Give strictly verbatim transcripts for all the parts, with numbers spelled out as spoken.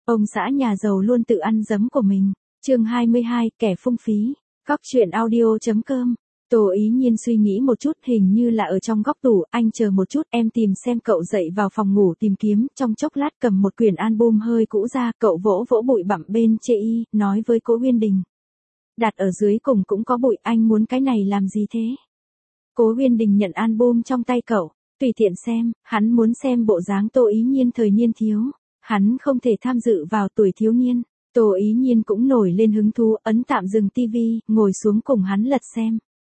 Ông xã nhà giàu luôn tự ăn giấm của mình. Chương hai mươi hai, kẻ phung phí. Góc truyện audio.com. Tô Ý Nhiên suy nghĩ một chút, hình như là ở trong góc tủ. Anh chờ một chút, em tìm xem. Cậu dậy vào phòng ngủ tìm kiếm, trong chốc lát cầm một quyển album hơi cũ ra. Cậu vỗ vỗ bụi bặm bên chê y, nói với Cố Uyên Đình. Đặt ở dưới cùng cũng có bụi, anh muốn cái này làm gì thế? Cố Uyên Đình nhận album trong tay cậu, tùy tiện xem. Hắn muốn xem bộ dáng Tô Ý Nhiên thời niên thiếu. Hắn không thể tham dự vào tuổi thiếu niên. Tô Ý Nhiên cũng nổi lên hứng thú, ấn tạm dừng tivi, ngồi xuống cùng hắn lật xem.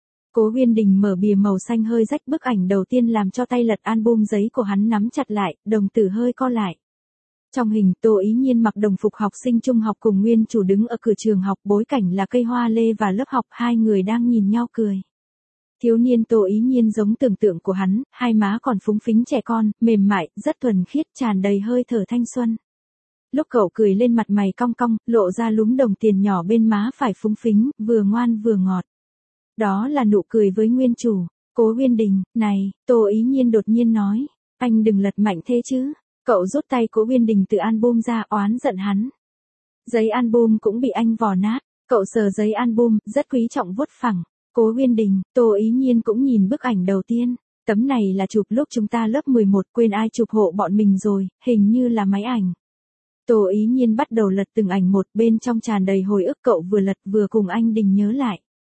Cố Uyên Đình mở bìa màu xanh hơi rách, bức ảnh đầu tiên làm cho tay lật album giấy của hắn nắm chặt lại, đồng tử hơi co lại. Trong hình, Tô Ý Nhiên mặc đồng phục học sinh trung học cùng nguyên chủ đứng ở cửa trường học, bối cảnh là cây hoa lê và lớp học, hai người đang nhìn nhau cười. Thiếu niên Tô Ý Nhiên giống tưởng tượng của hắn, hai má còn phúng phính trẻ con, mềm mại, rất thuần khiết, tràn đầy hơi thở thanh xuân. Lúc cậu cười lên mặt mày cong cong, lộ ra lúm đồng tiền nhỏ bên má phải phúng phính, vừa ngoan vừa ngọt. Đó là nụ cười với nguyên chủ. Cố Uyên Đình, này, Tô Ý Nhiên đột nhiên nói, anh đừng lật mạnh thế chứ. Cậu rút tay Cố Uyên Đình từ album ra, oán giận hắn. Giấy album cũng bị anh vò nát. Cậu sờ giấy album, rất quý trọng vuốt phẳng. Cố Uyên Đình, Tô Ý Nhiên cũng nhìn bức ảnh đầu tiên. Tấm này là chụp lúc chúng ta lớp mười một, quên ai chụp hộ bọn mình rồi, hình như là máy ảnh. Tô Ý Nhiên bắt đầu lật từng ảnh một, bên trong tràn đầy hồi ức. Cậu vừa lật vừa cùng anh Đình nhớ lại.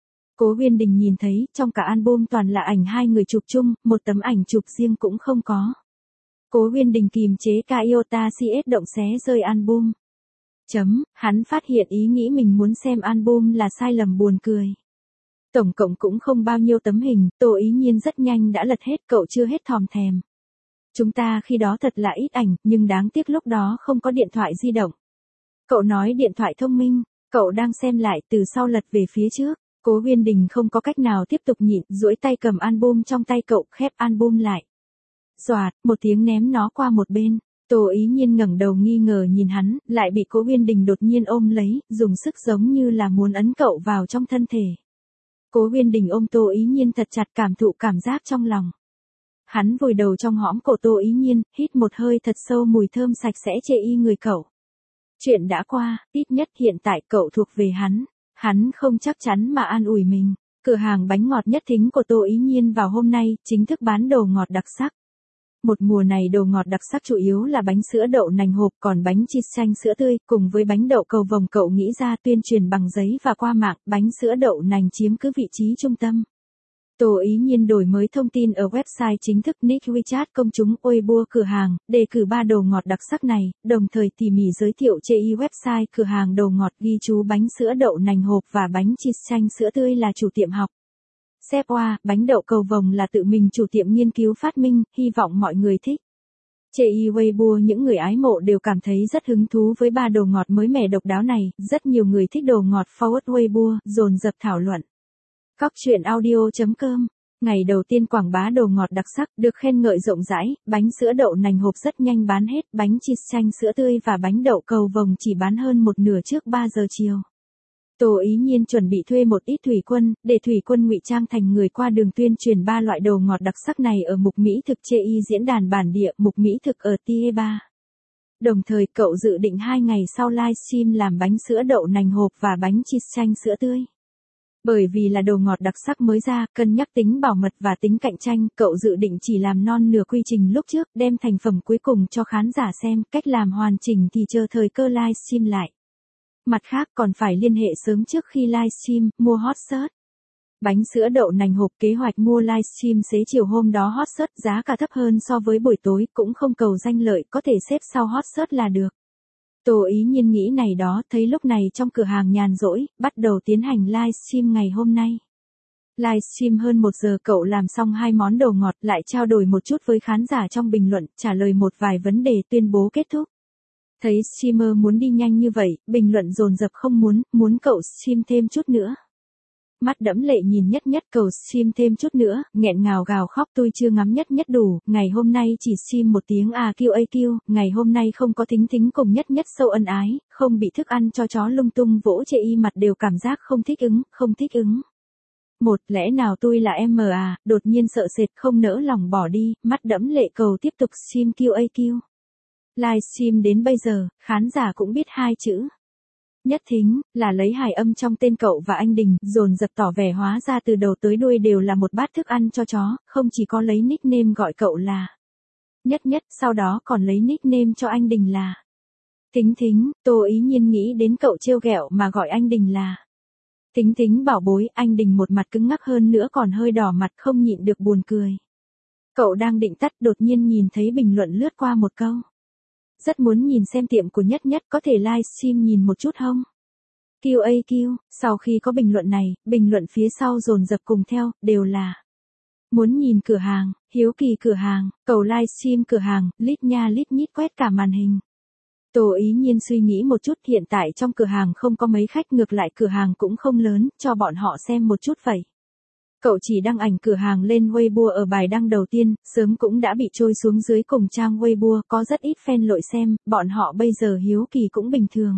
Cố Uyên Đình nhìn thấy, trong cả album toàn là ảnh hai người chụp chung, một tấm ảnh chụp riêng cũng không có. Cố Uyên Đình kìm chế ca iota cs động xé rơi album. Chấm, hắn phát hiện ý nghĩ mình muốn xem album là sai lầm buồn cười. Tổng cộng cũng không bao nhiêu tấm hình, Tô Ý Nhiên rất nhanh đã lật hết, cậu chưa hết thòm thèm. Chúng ta khi đó thật là ít ảnh, nhưng đáng tiếc lúc đó không có điện thoại di động. Cậu nói điện thoại thông minh, cậu đang xem lại, từ sau lật về phía trước. Cố Uyên Đình không có cách nào tiếp tục nhịn, duỗi tay cầm album trong tay cậu, khép album lại. Xoạt, một tiếng ném nó qua một bên. Tô Ý Nhiên ngẩng đầu nghi ngờ nhìn hắn, lại bị Cố Uyên Đình đột nhiên ôm lấy, dùng sức giống như là muốn ấn cậu vào trong thân thể. Cố Uyên Đình ôm Tô Ý Nhiên thật chặt, cảm thụ cảm giác trong lòng. Hắn vùi đầu trong hõm cổ Tô Ý Nhiên, hít một hơi thật sâu mùi thơm sạch sẽ chê y người cậu. Chuyện đã qua, ít nhất hiện tại cậu thuộc về hắn. Hắn không chắc chắn mà an ủi mình. Cửa hàng bánh ngọt nhất thính của Tô Ý Nhiên vào hôm nay, chính thức bán đồ ngọt đặc sắc. Một mùa này đồ ngọt đặc sắc chủ yếu là bánh sữa đậu nành hộp, còn bánh cheese chanh sữa tươi, cùng với bánh đậu cầu vồng cậu nghĩ ra tuyên truyền bằng giấy và qua mạng, bánh sữa đậu nành chiếm cứ vị trí trung tâm. Tô Ý Nhiên đổi mới thông tin ở website chính thức nick WeChat công chúng Weibo cửa hàng, đề cử ba đồ ngọt đặc sắc này, đồng thời tỉ mỉ giới thiệu chê y website cửa hàng đồ ngọt, ghi chú bánh sữa đậu nành hộp và bánh cheese chanh sữa tươi là chủ tiệm học. Xếp qua, bánh đậu cầu vồng là tự mình chủ tiệm nghiên cứu phát minh, hy vọng mọi người thích. Chê y Weibo những người ái mộ đều cảm thấy rất hứng thú với ba đồ ngọt mới mẻ độc đáo này, rất nhiều người thích đồ ngọt forward Weibo, dồn dập thảo luận. Góc truyện audio.com. Ngày đầu tiên quảng bá đồ ngọt đặc sắc, được khen ngợi rộng rãi, bánh sữa đậu nành hộp rất nhanh bán hết, bánh cheese chanh sữa tươi và bánh đậu cầu vồng chỉ bán hơn một nửa trước ba giờ chiều. Tô Ý Nhiên chuẩn bị thuê một ít thủy quân, để thủy quân ngụy trang thành người qua đường tuyên truyền ba loại đồ ngọt đặc sắc này ở mục mỹ thực chê y diễn đàn bản địa, mục mỹ thực ở Tie ba. Đồng thời cậu dự định hai ngày sau livestream làm bánh sữa đậu nành hộp và bánh cheese chanh sữa tươi. Bởi vì là đồ ngọt đặc sắc mới ra, cân nhắc tính bảo mật và tính cạnh tranh, cậu dự định chỉ làm non nửa quy trình lúc trước, đem thành phẩm cuối cùng cho khán giả xem, cách làm hoàn chỉnh thì chờ thời cơ livestream lại. Mặt khác còn phải liên hệ sớm trước khi livestream, mua hot search. Bánh sữa đậu nành hộp kế hoạch mua livestream xế chiều hôm đó hot search giá cả thấp hơn so với buổi tối, cũng không cầu danh lợi, có thể xếp sau hot search là được. Tô Ý Nhiên nghĩ này đó, thấy lúc này trong cửa hàng nhàn rỗi, bắt đầu tiến hành livestream ngày hôm nay. Livestream hơn một giờ cậu làm xong hai món đồ ngọt, lại trao đổi một chút với khán giả trong bình luận, trả lời một vài vấn đề, tuyên bố kết thúc. Thấy streamer muốn đi nhanh như vậy, bình luận dồn dập không muốn, muốn cậu stream thêm chút nữa. Mắt đẫm lệ nhìn Nhất Nhất, cầu stream thêm chút nữa, nghẹn ngào gào khóc, tôi chưa ngắm Nhất Nhất đủ, ngày hôm nay chỉ stream một tiếng a quy a quy, ngày hôm nay không có Thính Thính cùng Nhất Nhất sâu ân ái, không bị thức ăn cho chó lung tung vỗ chê y mặt đều cảm giác không thích ứng, không thích ứng. Một, lẽ nào tôi là em à, đột nhiên sợ sệt không nỡ lòng bỏ đi, mắt đẫm lệ cầu tiếp tục stream quy a quy. Livestream đến bây giờ, khán giả cũng biết hai chữ. Nhất Thính, là lấy hài âm trong tên cậu và anh Đình, dồn dập tỏ vẻ hóa ra từ đầu tới đuôi đều là một bát thức ăn cho chó, không chỉ có lấy nickname gọi cậu là Nhất Nhất, sau đó còn lấy nickname cho anh Đình là Thính Thính. Tô Ý Nhiên nghĩ đến cậu trêu ghẹo mà gọi anh Đình là Thính Thính bảo bối, anh Đình một mặt cứng ngắc hơn nữa còn hơi đỏ mặt không nhịn được buồn cười. Cậu đang định tắt đột nhiên nhìn thấy bình luận lướt qua một câu. Rất muốn nhìn xem tiệm của Nhất Nhất, có thể livestream nhìn một chút không? quy a quy, sau khi có bình luận này, bình luận phía sau dồn dập cùng theo, đều là muốn nhìn cửa hàng, hiếu kỳ cửa hàng, cầu livestream cửa hàng, lít nha lít nhít quét cả màn hình. Tô Ý Nhiên suy nghĩ một chút, hiện tại trong cửa hàng không có mấy khách, ngược lại cửa hàng cũng không lớn, cho bọn họ xem một chút vậy. Cậu chỉ đăng ảnh cửa hàng lên Weibo ở bài đăng đầu tiên, sớm cũng đã bị trôi xuống dưới cùng trang Weibo, có rất ít fan lội xem, bọn họ bây giờ hiếu kỳ cũng bình thường.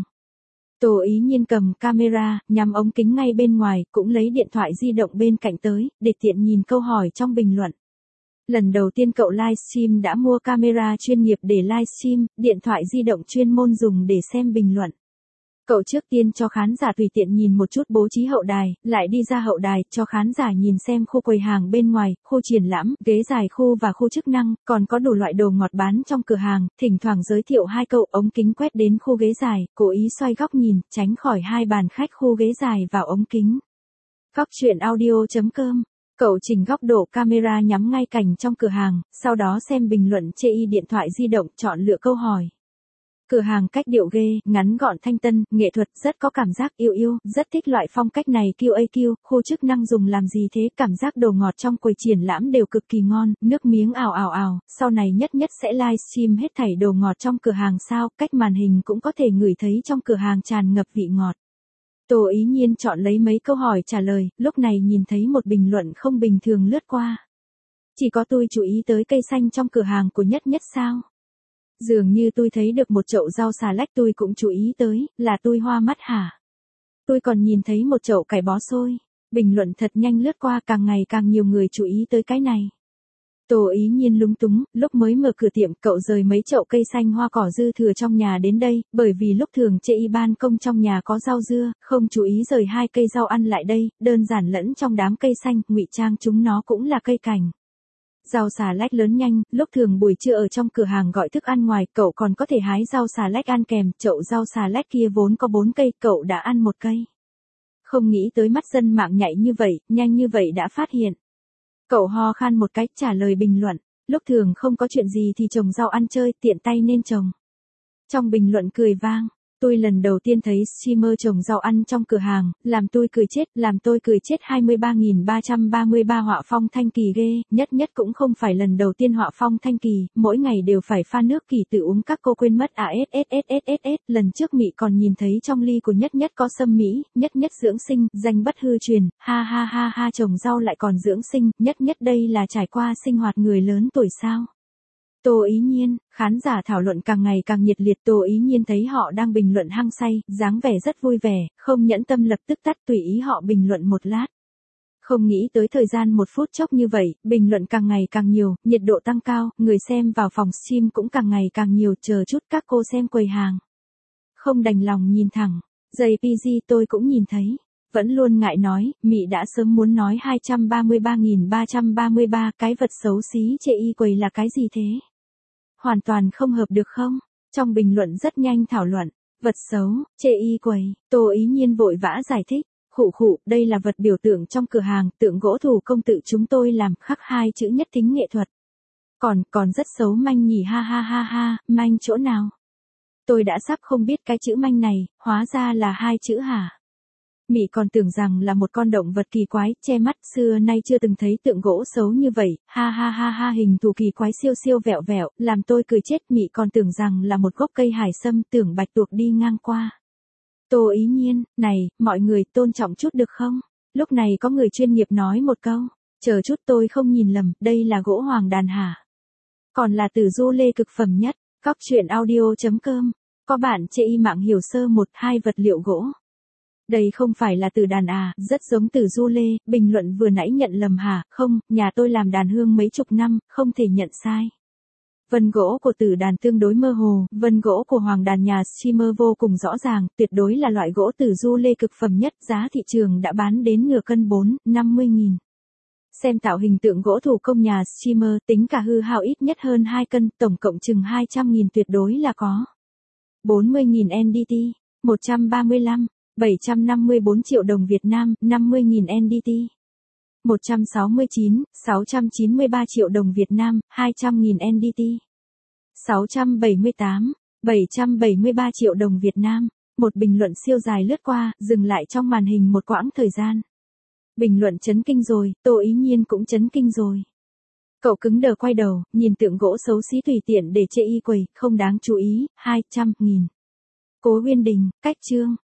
Tô Ý Nhiên cầm camera, nhắm ống kính ngay bên ngoài, cũng lấy điện thoại di động bên cạnh tới, để tiện nhìn câu hỏi trong bình luận. Lần đầu tiên cậu livestream đã mua camera chuyên nghiệp để livestream, điện thoại di động chuyên môn dùng để xem bình luận. Cậu trước tiên cho khán giả tùy tiện nhìn một chút bố trí hậu đài, lại đi ra hậu đài, cho khán giả nhìn xem khu quầy hàng bên ngoài, khu triển lãm, ghế dài khu và khu chức năng, còn có đủ loại đồ ngọt bán trong cửa hàng, thỉnh thoảng giới thiệu hai câu, ống kính quét đến khu ghế dài, cố ý xoay góc nhìn, tránh khỏi hai bàn khách khu ghế dài vào ống kính. Góc truyện audio chấm com. Cậu chỉnh góc độ camera nhắm ngay cảnh trong cửa hàng, sau đó xem bình luận chê y điện thoại di động, chọn lựa câu hỏi. Cửa hàng cách điệu ghê, ngắn gọn thanh tân, nghệ thuật, rất có cảm giác yêu yêu, rất thích loại phong cách này. quy a quy, khu chức năng dùng làm gì thế, cảm giác đồ ngọt trong quầy triển lãm đều cực kỳ ngon, nước miếng ào ào ào, sau này Nhất Nhất sẽ livestream hết thảy đồ ngọt trong cửa hàng sao, cách màn hình cũng có thể ngửi thấy trong cửa hàng tràn ngập vị ngọt. Tô Ý Nhiên chọn lấy mấy câu hỏi trả lời, lúc này nhìn thấy một bình luận không bình thường lướt qua. Chỉ có tôi chú ý tới cây xanh trong cửa hàng của Nhất Nhất sao? Dường như tôi thấy được một chậu rau xà lách tôi cũng chú ý tới, là tôi hoa mắt hả? Tôi còn nhìn thấy một chậu cải bó xôi. Bình luận thật nhanh lướt qua, càng ngày càng nhiều người chú ý tới cái này. Tô Ý Nhiên lúng túng, lúc mới mở cửa tiệm cậu rời mấy chậu cây xanh hoa cỏ dư thừa trong nhà đến đây, bởi vì lúc thường chê y ban công trong nhà có rau dưa, không chú ý rời hai cây rau ăn lại đây, đơn giản lẫn trong đám cây xanh, ngụy trang chúng nó cũng là cây cảnh. Rau xà lách lớn nhanh, lúc thường buổi trưa ở trong cửa hàng gọi thức ăn ngoài, cậu còn có thể hái rau xà lách ăn kèm, chậu rau xà lách kia vốn có bốn cây, cậu đã ăn một cây. Không nghĩ tới mắt dân mạng nhạy như vậy, nhanh như vậy đã phát hiện. Cậu ho khan một cách trả lời bình luận, lúc thường không có chuyện gì thì trồng rau ăn chơi, tiện tay nên trồng. Trong bình luận cười vang, tôi lần đầu tiên thấy streamer trồng rau ăn trong cửa hàng, làm tôi cười chết, làm tôi cười chết. hai mươi ba nghìn ba trăm ba mươi ba họa phong thanh kỳ ghê, Nhất Nhất cũng không phải lần đầu tiên họa phong thanh kỳ, mỗi ngày đều phải pha nước kỳ tự uống các cô quên mất à sssss, lần trước Mị còn nhìn thấy trong ly của Nhất Nhất có sâm Mỹ, Nhất Nhất dưỡng sinh, danh bất hư truyền, ha ha ha ha, trồng rau lại còn dưỡng sinh, Nhất Nhất đây là trải qua sinh hoạt người lớn tuổi sao? Tô Ý Nhiên, khán giả thảo luận càng ngày càng nhiệt liệt. Tô Ý Nhiên thấy họ đang bình luận hăng say, dáng vẻ rất vui vẻ, không nhẫn tâm lập tức tắt, tùy ý họ bình luận một lát. Không nghĩ tới thời gian một phút chốc như vậy, bình luận càng ngày càng nhiều, nhiệt độ tăng cao, người xem vào phòng stream cũng càng ngày càng nhiều, chờ chút các cô xem quầy hàng. Không đành lòng nhìn thẳng, giây pê giê tôi cũng nhìn thấy. Vẫn luôn ngại nói, Mị đã sớm muốn nói hai trăm ba mươi ba nghìn ba trăm ba mươi ba, cái vật xấu xí chê y quầy là cái gì thế? Hoàn toàn không hợp được không? Trong bình luận rất nhanh thảo luận, vật xấu, chê y quầy, Tô Ý Nhiên vội vã giải thích, khụ khụ, đây là vật biểu tượng trong cửa hàng, tượng gỗ thủ công tự chúng tôi làm, khắc hai chữ Nhất Thính nghệ thuật. Còn, còn rất xấu manh nhỉ, ha ha ha ha, manh chỗ nào? Tôi đã sắp không biết cái chữ manh này, hóa ra là hai chữ hả? Mị còn tưởng rằng là một con động vật kỳ quái, che mắt, xưa nay chưa từng thấy tượng gỗ xấu như vậy, ha ha ha ha, hình thù kỳ quái siêu siêu vẹo vẹo, làm tôi cười chết. Mị còn tưởng rằng là một gốc cây hải sâm, tưởng bạch tuộc đi ngang qua. Tô Ý Nhiên, này, mọi người tôn trọng chút được không? Lúc này có người chuyên nghiệp nói một câu, chờ chút tôi không nhìn lầm, đây là gỗ hoàng đàn hả? Còn là từ du lê cực phẩm nhất, góc truyện audio chấm com, có bạn chê y mạng hiểu sơ một hai vật liệu gỗ. Đây không phải là từ đàn à, rất giống từ du lê, bình luận vừa nãy nhận lầm hả, không, nhà tôi làm đàn hương mấy chục năm, không thể nhận sai. Vân gỗ của tử đàn tương đối mơ hồ, vân gỗ của hoàng đàn nhà streamer vô cùng rõ ràng, tuyệt đối là loại gỗ tử du lê cực phẩm nhất, giá thị trường đã bán đến nửa cân bốn, năm mươi nghìn. Xem tạo hình tượng gỗ thủ công nhà streamer, tính cả hư hao ít nhất hơn hai cân, tổng cộng chừng hai trăm nghìn tuyệt đối là có. bốn mươi nghìn en đê tê, một trăm ba mươi lăm, bảy trăm năm mươi tư triệu đồng Việt Nam, năm mươi nghìn en đê tê. một trăm sáu mươi chín, sáu trăm chín mươi ba triệu đồng Việt Nam, hai trăm nghìn en đê tê. sáu trăm bảy mươi tám, bảy trăm bảy mươi ba triệu đồng Việt Nam. Một bình luận siêu dài lướt qua, dừng lại trong màn hình một quãng thời gian. Bình luận chấn kinh rồi, Tô Ý Nhiên cũng chấn kinh rồi. Cậu cứng đờ quay đầu, nhìn tượng gỗ xấu xí tùy tiện để chê y quầy, không đáng chú ý, hai trăm nghìn. Cố Uyên Đình, cách chương.